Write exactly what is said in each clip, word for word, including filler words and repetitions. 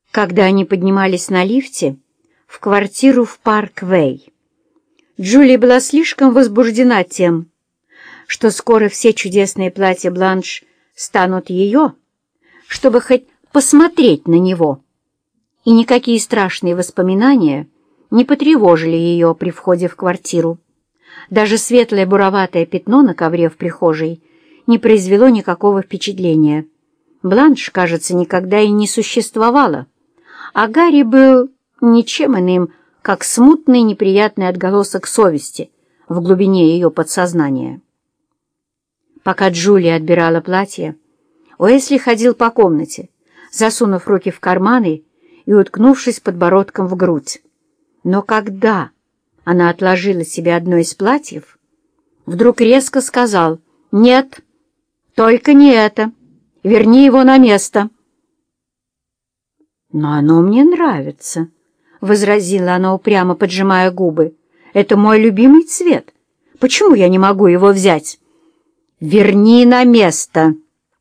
Когда они поднимались на лифте в квартиру в Парк-Вэй, Джулия была слишком возбуждена тем, что скоро все чудесные платья Бланш станут ее, чтобы хоть посмотреть на него, и никакие страшные воспоминания не потревожили ее при входе в квартиру. Даже светлое буроватое пятно на ковре в прихожей не произвело никакого впечатления. Бланш, кажется, никогда и не существовала, а Гарри был ничем иным, как смутный неприятный отголосок совести в глубине ее подсознания. Пока Джулия отбирала платье, Уэсли ходил по комнате, засунув руки в карманы и уткнувшись подбородком в грудь. Но когда она отложила себе одно из платьев, вдруг резко сказал: «Нет, только не это. Верни его на место». «Но оно мне нравится», — возразила она, упрямо поджимая губы. «Это мой любимый цвет. Почему я не могу его взять?» «Верни на место!»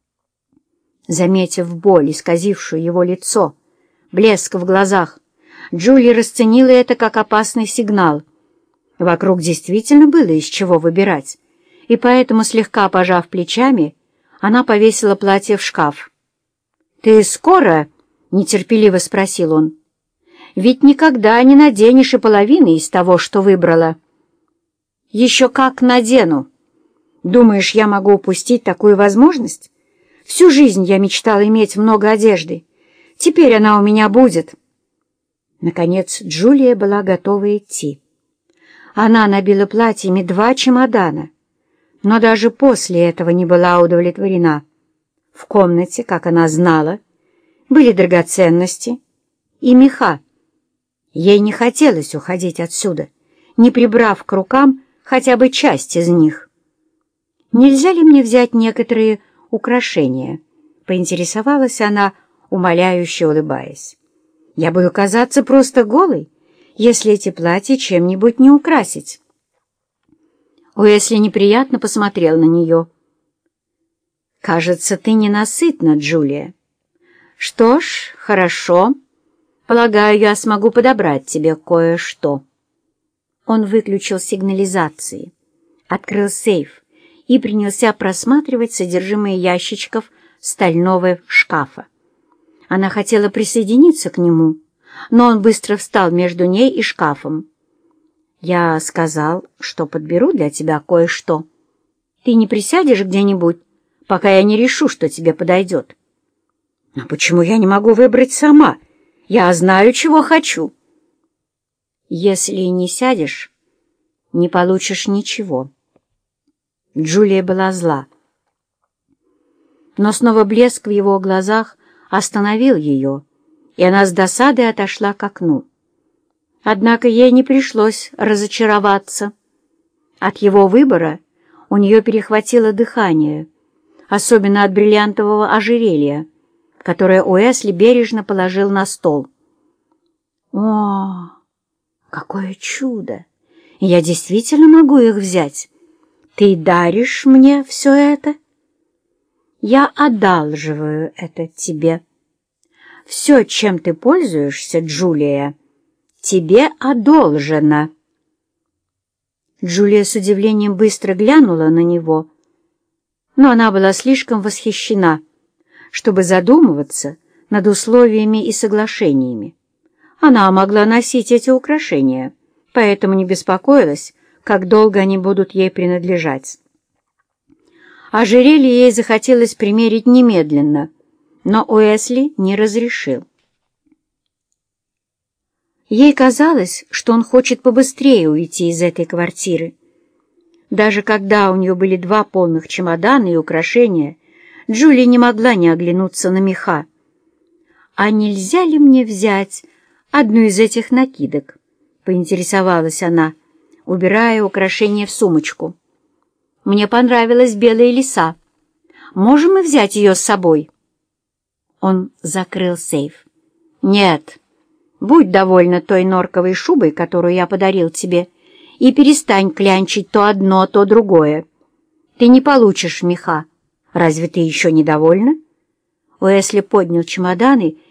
Заметив боль, исказившую его лицо, блеск в глазах, Джулия расценила это как опасный сигнал. Вокруг действительно было из чего выбирать, и поэтому, слегка пожав плечами, она повесила платье в шкаф. «Ты скоро?» — нетерпеливо спросил он. «Ведь никогда не наденешь и половины из того, что выбрала». «Еще как надену! Думаешь, я могу упустить такую возможность? Всю жизнь я мечтала иметь много одежды. Теперь она у меня будет». Наконец Джулия была готова идти. Она набила платьями два чемодана, но даже после этого не была удовлетворена. В комнате, как она знала, были драгоценности и меха. Ей не хотелось уходить отсюда, не прибрав к рукам хотя бы часть из них. «Нельзя ли мне взять некоторые украшения?» — поинтересовалась она, умоляюще улыбаясь. «Я буду казаться просто голой, если эти платья чем-нибудь не украсить». Уэсли неприятно посмотрел на нее. «Кажется, ты ненасытна, Джулия. Что ж, хорошо. Полагаю, я смогу подобрать тебе кое-что». Он выключил сигнализации, открыл сейф и принялся просматривать содержимое ящичков стального шкафа. Она хотела присоединиться к нему, но он быстро встал между ней и шкафом. «Я сказал, что подберу для тебя кое-что. Ты не присядешь где-нибудь, пока я не решу, что тебе подойдет?» «А почему я не могу выбрать сама? Я знаю, чего хочу». «Если не сядешь, не получишь ничего». Джулия была зла. Но снова блеск в его глазах остановил ее, и она с досадой отошла к окну. Однако ей не пришлось разочароваться. От его выбора у нее перехватило дыхание, особенно от бриллиантового ожерелья, которое Уэсли бережно положил на стол. «О, какое чудо! Я действительно могу их взять. Ты даришь мне все это?» «Я одалживаю это тебе. Все, чем ты пользуешься, Джулия, тебе одолжено». Джулия с удивлением быстро глянула на него, но она была слишком восхищена, чтобы задумываться над условиями и соглашениями. Она могла носить эти украшения, поэтому не беспокоилась, как долго они будут ей принадлежать. Ожерелье ей захотелось примерить немедленно, но Уэсли не разрешил. Ей казалось, что он хочет побыстрее уйти из этой квартиры. Даже когда у нее были два полных чемодана и украшения, Джулия не могла не оглянуться на меха. «А нельзя ли мне взять одну из этих накидок?» — поинтересовалась она, убирая украшения в сумочку. «Мне понравилась белая лиса. Можем мы взять ее с собой?» Он закрыл сейф. «Нет, будь довольна той норковой шубой, которую я подарил тебе, и перестань клянчить то одно, то другое. Ты не получишь меха. Разве ты еще недовольна?» Уэсли поднял чемоданы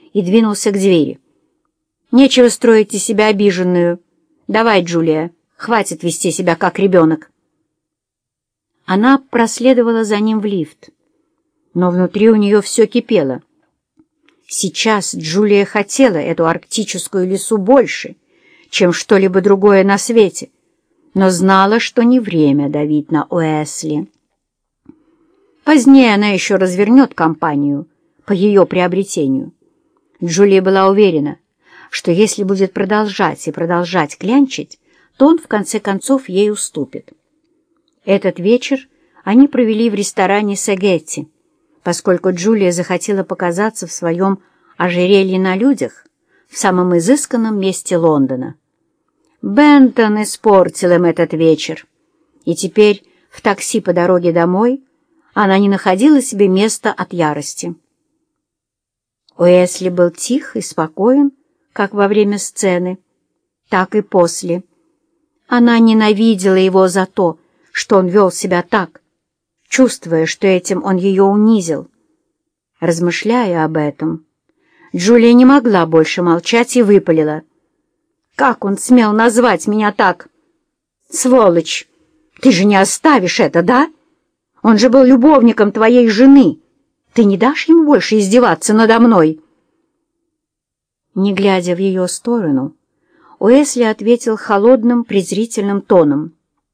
и двинулся к двери. «Нечего строить из себя обиженную. Давай, Джулия, хватит вести себя как ребенок». Она проследовала за ним в лифт, но внутри у нее все кипело. Сейчас Джулия хотела эту арктическую лису больше, чем что-либо другое на свете, но знала, что не время давить на Уэсли. Позднее она еще развернет кампанию по ее приобретению. Джулия была уверена, что если будет продолжать и продолжать клянчить, то он в конце концов ей уступит. Этот вечер они провели в ресторане Сагетти, поскольку Джулия захотела показаться в своем ожерелье на людях в самом изысканном месте Лондона. Бентон испортил им этот вечер, и теперь в такси по дороге домой она не находила себе места от ярости. Уэсли был тих и спокоен, как во время сцены, так и после. Она ненавидела его за то, что он вел себя так, чувствуя, что этим он ее унизил. Размышляя об этом, Джулия не могла больше молчать и выпалила: «Как он смел назвать меня так? Сволочь! Ты же не оставишь это, да? Он же был любовником твоей жены. Ты не дашь ему больше издеваться надо мной?» Не глядя в ее сторону, Уэсли ответил холодным, презрительным тоном: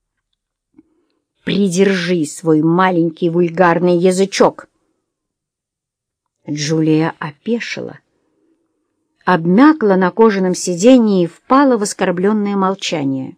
«Придержи свой маленький вульгарный язычок!» Джулия опешила, обмякла на кожаном сиденье и впала в оскорбленное молчание.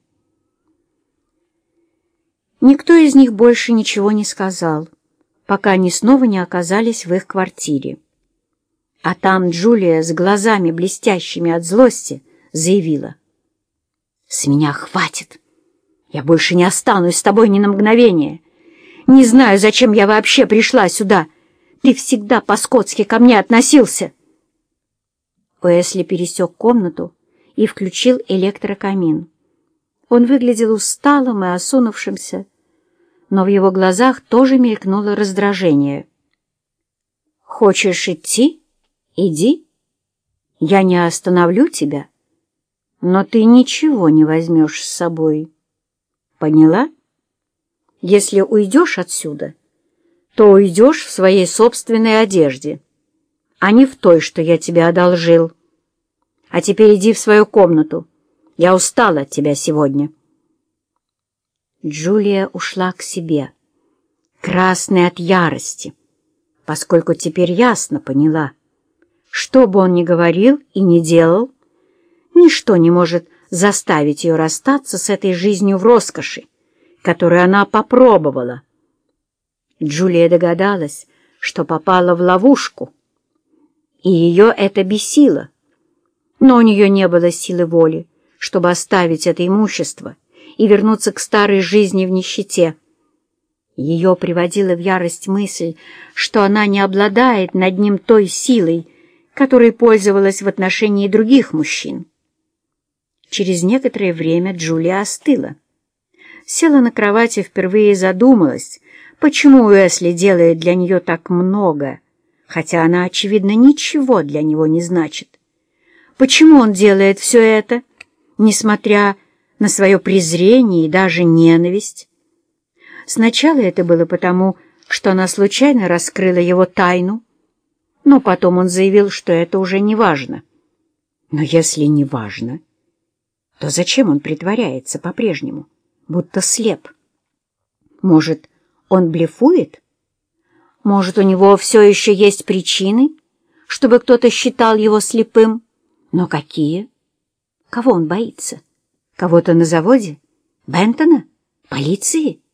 Никто из них больше ничего не сказал, пока они снова не оказались в их квартире. А там Джулия с глазами, блестящими от злости, заявила: «С меня хватит! Я больше не останусь с тобой ни на мгновение. Не знаю, зачем я вообще пришла сюда. Ты всегда по-скотски ко мне относился». Уэсли пересек комнату и включил электрокамин. Он выглядел усталым и осунувшимся, но в его глазах тоже мелькнуло раздражение. «Хочешь идти? Иди. Я не остановлю тебя, но ты ничего не возьмешь с собой. Поняла? Если уйдешь отсюда, то уйдешь в своей собственной одежде, а не в той, что я тебе одолжил. А теперь иди в свою комнату. Я устала от тебя сегодня». Джулия ушла к себе, красная от ярости, поскольку теперь ясно поняла, что бы он ни говорил и ни делал, ничто не может заставить ее расстаться с этой жизнью в роскоши, которую она попробовала. Джулия догадалась, что попала в ловушку, и ее это бесило, но у нее не было силы воли, чтобы оставить это имущество и вернуться к старой жизни в нищете. Ее приводила в ярость мысль, что она не обладает над ним той силой, которой пользовалась в отношении других мужчин. Через некоторое время Джулия остыла. Села на кровати и впервые задумалась, почему Уэсли делает для нее так много, хотя она, очевидно, ничего для него не значит. Почему он делает все это, несмотря на свое презрение и даже ненависть? Сначала это было потому, что она случайно раскрыла его тайну, но потом он заявил, что это уже не важно. Но если не важно, то зачем он притворяется по-прежнему, будто слеп? Может, он блефует? Может, у него все еще есть причины, чтобы кто-то считал его слепым? Но какие? Кого он боится? Кого-то на заводе? Бентона? Полиции?